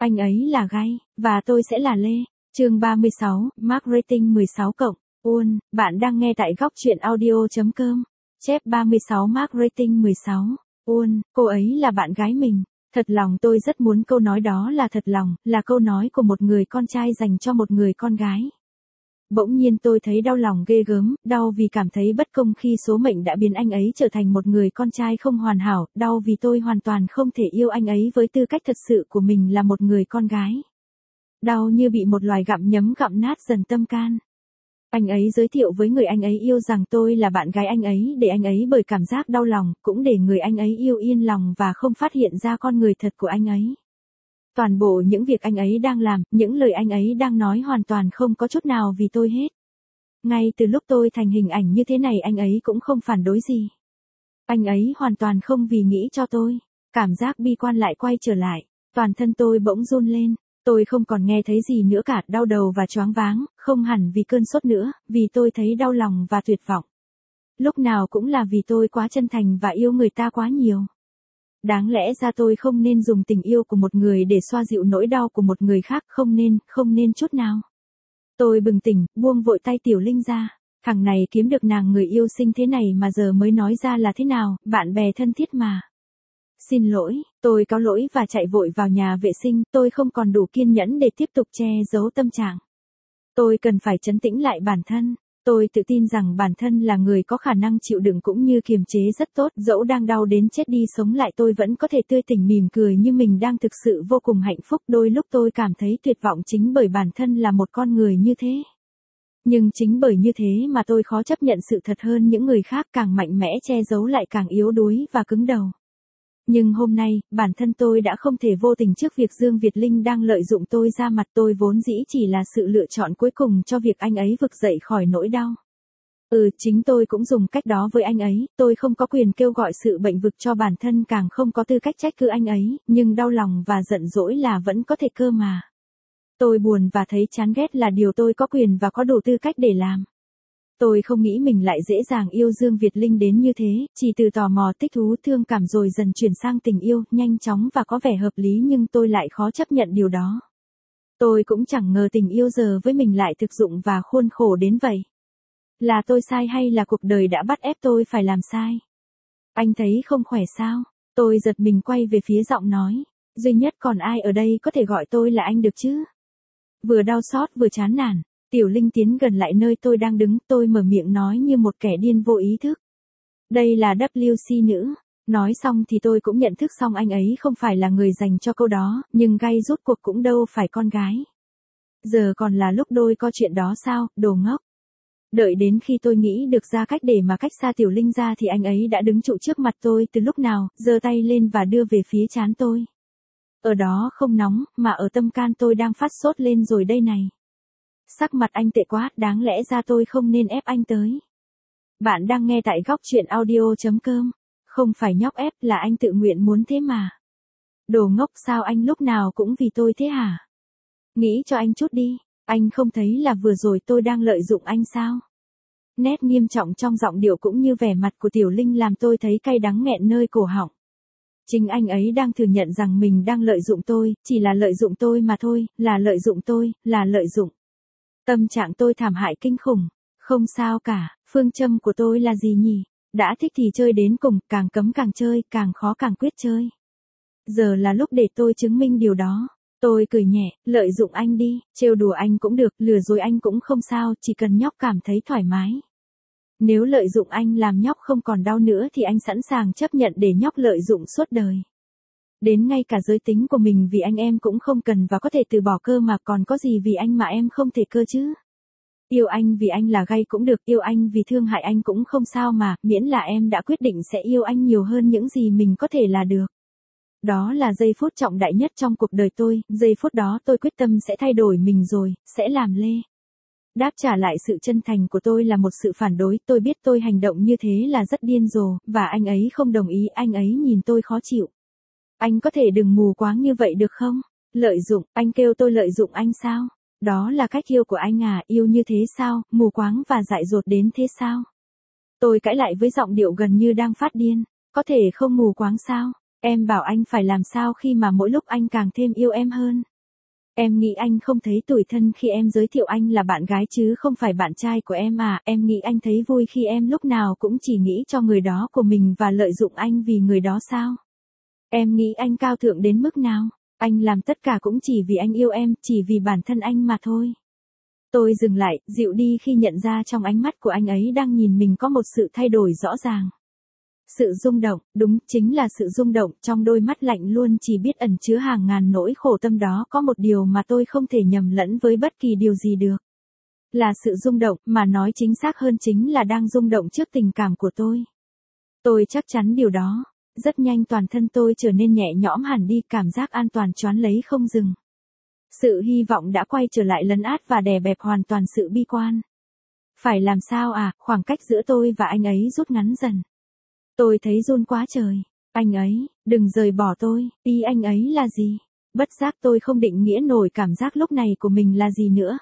Anh ấy là Guy, và tôi sẽ là Lê. Chương 36, Mark Rating 16 cộng. Ôn, bạn đang nghe tại góc truyện audio.com. Chép 36 Mark Rating 16. Ôn, cô ấy là bạn gái mình. Thật lòng tôi rất muốn câu nói đó là thật lòng, là câu nói của một người con trai dành cho một người con gái. Bỗng nhiên tôi thấy đau lòng ghê gớm, đau vì cảm thấy bất công khi số mệnh đã biến anh ấy trở thành một người con trai không hoàn hảo, đau vì tôi hoàn toàn không thể yêu anh ấy với tư cách thật sự của mình là một người con gái. Đau như bị một loài gặm nhấm gặm nát dần tâm can. Anh ấy giới thiệu với người anh ấy yêu rằng tôi là bạn gái anh ấy để anh ấy bởi cảm giác đau lòng, cũng để người anh ấy yêu yên lòng và không phát hiện ra con người thật của anh ấy. Toàn bộ những việc anh ấy đang làm, những lời anh ấy đang nói hoàn toàn không có chút nào vì tôi hết. Ngay từ lúc tôi thành hình ảnh như thế này anh ấy cũng không phản đối gì. Anh ấy hoàn toàn không vì nghĩ cho tôi. Cảm giác bi quan lại quay trở lại. Toàn thân tôi bỗng run lên. Tôi không còn nghe thấy gì nữa cả, đau đầu và choáng váng, không hẳn vì cơn sốt nữa, vì tôi thấy đau lòng và tuyệt vọng. Lúc nào cũng là vì tôi quá chân thành và yêu người ta quá nhiều. Đáng lẽ ra tôi không nên dùng tình yêu của một người để xoa dịu nỗi đau của một người khác, không nên chút nào. Tôi bừng tỉnh, buông vội tay Tiểu Linh ra. Thằng này kiếm được nàng người yêu xinh thế này mà giờ mới nói ra là thế nào, bạn bè thân thiết mà. Xin lỗi, tôi cáo lỗi và chạy vội vào nhà vệ sinh, tôi không còn đủ kiên nhẫn để tiếp tục che giấu tâm trạng. Tôi cần phải trấn tĩnh lại bản thân. Tôi tự tin rằng bản thân là người có khả năng chịu đựng cũng như kiềm chế rất tốt, dẫu đang đau đến chết đi sống lại tôi vẫn có thể tươi tỉnh mỉm cười như mình đang thực sự vô cùng hạnh phúc. Đôi lúc tôi cảm thấy tuyệt vọng chính bởi bản thân là một con người như thế. Nhưng chính bởi như thế mà tôi khó chấp nhận sự thật hơn những người khác, càng mạnh mẽ che giấu lại càng yếu đuối và cứng đầu. Nhưng hôm nay, bản thân tôi đã không thể vô tình trước việc Dương Việt Linh đang lợi dụng tôi ra mặt. Tôi vốn dĩ chỉ là sự lựa chọn cuối cùng cho việc anh ấy vực dậy khỏi nỗi đau. Chính tôi cũng dùng cách đó với anh ấy, tôi không có quyền kêu gọi sự bệnh vực cho bản thân, càng không có tư cách trách cứ anh ấy, nhưng đau lòng và giận dỗi là vẫn có thể cơ mà. Tôi buồn và thấy chán ghét là điều tôi có quyền và có đủ tư cách để làm. Tôi không nghĩ mình lại dễ dàng yêu Dương Việt Linh đến như thế, chỉ từ tò mò thích thú thương cảm rồi dần chuyển sang tình yêu, nhanh chóng và có vẻ hợp lý, nhưng tôi lại khó chấp nhận điều đó. Tôi cũng chẳng ngờ tình yêu giờ với mình lại thực dụng và khôn khổ đến vậy. Là tôi sai hay là cuộc đời đã bắt ép tôi phải làm sai? Anh thấy không khỏe sao? Tôi giật mình quay về phía giọng nói. Duy nhất còn ai ở đây có thể gọi tôi là anh được chứ? Vừa đau xót vừa chán nản. Tiểu Linh tiến gần lại nơi tôi đang đứng, tôi mở miệng nói như một kẻ điên vô ý thức. Đây là WC nữ. Nói xong thì tôi cũng nhận thức xong anh ấy không phải là người dành cho câu đó, nhưng Guy rốt cuộc cũng đâu phải con gái. Giờ còn là lúc đôi co chuyện đó sao, đồ ngốc. Đợi đến khi tôi nghĩ được ra cách để mà cách xa Tiểu Linh ra thì anh ấy đã đứng trụ trước mặt tôi từ lúc nào, giơ tay lên và đưa về phía trán tôi. Ở đó không nóng, mà ở tâm can tôi đang phát sốt lên rồi đây này. Sắc mặt anh tệ quá, đáng lẽ ra tôi không nên ép anh tới. Bạn đang nghe tại góc truyện audio.com. Không phải nhóc ép, là anh tự nguyện muốn thế mà. Đồ ngốc, sao anh lúc nào cũng vì tôi thế hả? Nghĩ cho anh chút đi, anh không thấy là vừa rồi tôi đang lợi dụng anh sao? Nét nghiêm trọng trong giọng điệu cũng như vẻ mặt của Tiểu Linh làm tôi thấy cay đắng nghẹn nơi cổ họng. Chính anh ấy đang thừa nhận rằng mình đang lợi dụng tôi, chỉ là lợi dụng tôi mà thôi, là lợi dụng tôi, là lợi dụng. Tâm trạng tôi thảm hại kinh khủng. Không sao cả, phương châm của tôi là gì nhỉ? Đã thích thì chơi đến cùng, càng cấm càng chơi, càng khó càng quyết chơi. Giờ là lúc để tôi chứng minh điều đó. Tôi cười nhẹ, lợi dụng anh đi, trêu đùa anh cũng được, lừa dối anh cũng không sao, chỉ cần nhóc cảm thấy thoải mái. Nếu lợi dụng anh làm nhóc không còn đau nữa thì anh sẵn sàng chấp nhận để nhóc lợi dụng suốt đời. Đến ngay cả giới tính của mình vì anh em cũng không cần và có thể từ bỏ cơ mà, còn có gì vì anh mà em không thể cơ chứ? Yêu anh vì anh là gay cũng được, yêu anh vì thương hại anh cũng không sao mà, miễn là em đã quyết định sẽ yêu anh nhiều hơn những gì mình có thể là được. Đó là giây phút trọng đại nhất trong cuộc đời tôi, giây phút đó tôi quyết tâm sẽ thay đổi mình rồi, sẽ làm Lê. Đáp trả lại sự chân thành của tôi là một sự phản đối, tôi biết tôi hành động như thế là rất điên rồ, và anh ấy không đồng ý, anh ấy nhìn tôi khó chịu. Anh có thể đừng mù quáng như vậy được không? Lợi dụng, anh kêu tôi lợi dụng anh sao? Đó là cách yêu của anh à, yêu như thế sao, mù quáng và dại dột đến thế sao? Tôi cãi lại với giọng điệu gần như đang phát điên. Có thể không mù quáng sao? Em bảo anh phải làm sao khi mà mỗi lúc anh càng thêm yêu em hơn? Em nghĩ anh không thấy tủi thân khi em giới thiệu anh là bạn gái chứ không phải bạn trai của em à, em nghĩ anh thấy vui khi em lúc nào cũng chỉ nghĩ cho người đó của mình và lợi dụng anh vì người đó sao? Em nghĩ anh cao thượng đến mức nào? Anh làm tất cả cũng chỉ vì anh yêu em, chỉ vì bản thân anh mà thôi. Tôi dừng lại, dịu đi khi nhận ra trong ánh mắt của anh ấy đang nhìn mình có một sự thay đổi rõ ràng. Sự rung động, đúng, chính là sự rung động, trong đôi mắt lạnh luôn chỉ biết ẩn chứa hàng ngàn nỗi khổ tâm đó có một điều mà tôi không thể nhầm lẫn với bất kỳ điều gì được. Là sự rung động, mà nói chính xác hơn chính là đang rung động trước tình cảm của tôi. Tôi chắc chắn điều đó. Rất nhanh toàn thân tôi trở nên nhẹ nhõm hẳn đi, cảm giác an toàn choán lấy không dừng. Sự hy vọng đã quay trở lại lấn át và đè bẹp hoàn toàn sự bi quan. Phải làm sao à, khoảng cách giữa tôi và anh ấy rút ngắn dần. Tôi thấy run quá trời. Anh ấy, đừng rời bỏ tôi, ý anh ấy là gì? Bất giác tôi không định nghĩa nổi cảm giác lúc này của mình là gì nữa.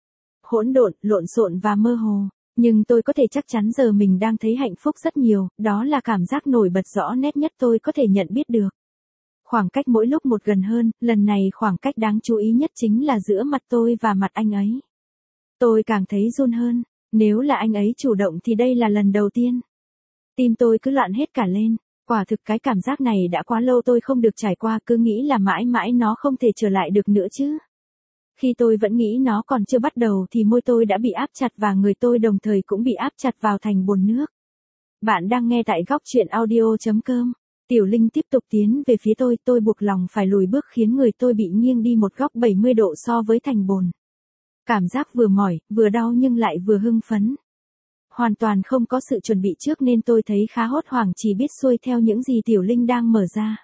Hỗn độn, lộn xộn và mơ hồ. Nhưng tôi có thể chắc chắn giờ mình đang thấy hạnh phúc rất nhiều, đó là cảm giác nổi bật rõ nét nhất tôi có thể nhận biết được. Khoảng cách mỗi lúc một gần hơn, lần này khoảng cách đáng chú ý nhất chính là giữa mặt tôi và mặt anh ấy. Tôi càng thấy run hơn, nếu là anh ấy chủ động thì đây là lần đầu tiên. Tim tôi cứ loạn hết cả lên, quả thực cái cảm giác này đã quá lâu tôi không được trải qua, cứ nghĩ là mãi mãi nó không thể trở lại được nữa chứ. Khi tôi vẫn nghĩ nó còn chưa bắt đầu thì môi tôi đã bị áp chặt và người tôi đồng thời cũng bị áp chặt vào thành bồn nước. Bạn đang nghe tại góc truyện audio.com. Tiểu Linh tiếp tục tiến về phía tôi buộc lòng phải lùi bước khiến người tôi bị nghiêng đi một góc 70 độ so với thành bồn. Cảm giác vừa mỏi, vừa đau nhưng lại vừa hưng phấn. Hoàn toàn không có sự chuẩn bị trước nên tôi thấy khá hốt hoảng, chỉ biết xuôi theo những gì Tiểu Linh đang mở ra.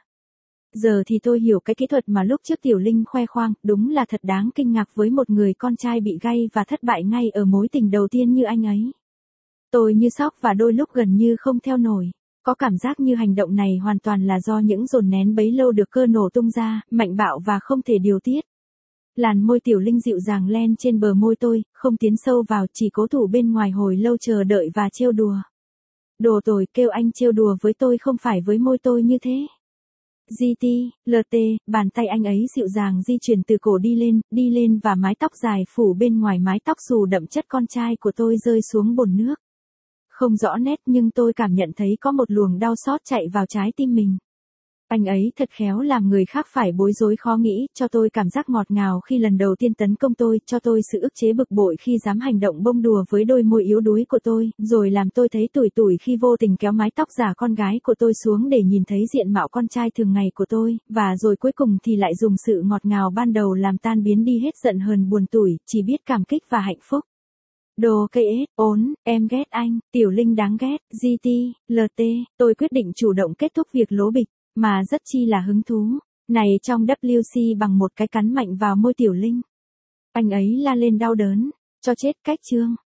Giờ thì tôi hiểu cái kỹ thuật mà lúc trước Tiểu Linh khoe khoang, đúng là thật đáng kinh ngạc với một người con trai bị gay và thất bại ngay ở mối tình đầu tiên như anh ấy. Tôi như sốc và đôi lúc gần như không theo nổi. Có cảm giác như hành động này hoàn toàn là do những dồn nén bấy lâu được cơ nổ tung ra, mạnh bạo và không thể điều tiết. Làn môi Tiểu Linh dịu dàng len trên bờ môi tôi, không tiến sâu vào, chỉ cố thủ bên ngoài hồi lâu chờ đợi và trêu đùa. Đồ tồi, kêu anh trêu đùa với tôi không phải với môi tôi như thế. GT, LT, bàn tay anh ấy dịu dàng di chuyển từ cổ đi lên và mái tóc dài phủ bên ngoài mái tóc xù đậm chất con trai của tôi rơi xuống bồn nước. Không rõ nét nhưng tôi cảm nhận thấy có một luồng đau xót chạy vào trái tim mình. Anh ấy thật khéo làm người khác phải bối rối khó nghĩ, cho tôi cảm giác ngọt ngào khi lần đầu tiên tấn công tôi, cho tôi sự ức chế bực bội khi dám hành động bông đùa với đôi môi yếu đuối của tôi, rồi làm tôi thấy tủi tủi khi vô tình kéo mái tóc giả con gái của tôi xuống để nhìn thấy diện mạo con trai thường ngày của tôi, và rồi cuối cùng thì lại dùng sự ngọt ngào ban đầu làm tan biến đi hết giận hờn buồn tủi, chỉ biết cảm kích và hạnh phúc. Đồ cây ết, ốn, em ghét anh, Tiểu Linh đáng ghét, GT, LT, tôi quyết định chủ động kết thúc việc lố bịch, mà rất chi là hứng thú. Này trong WC bằng một cái cắn mạnh vào môi Tiểu Linh. Anh ấy la lên đau đớn, cho chết cách chương.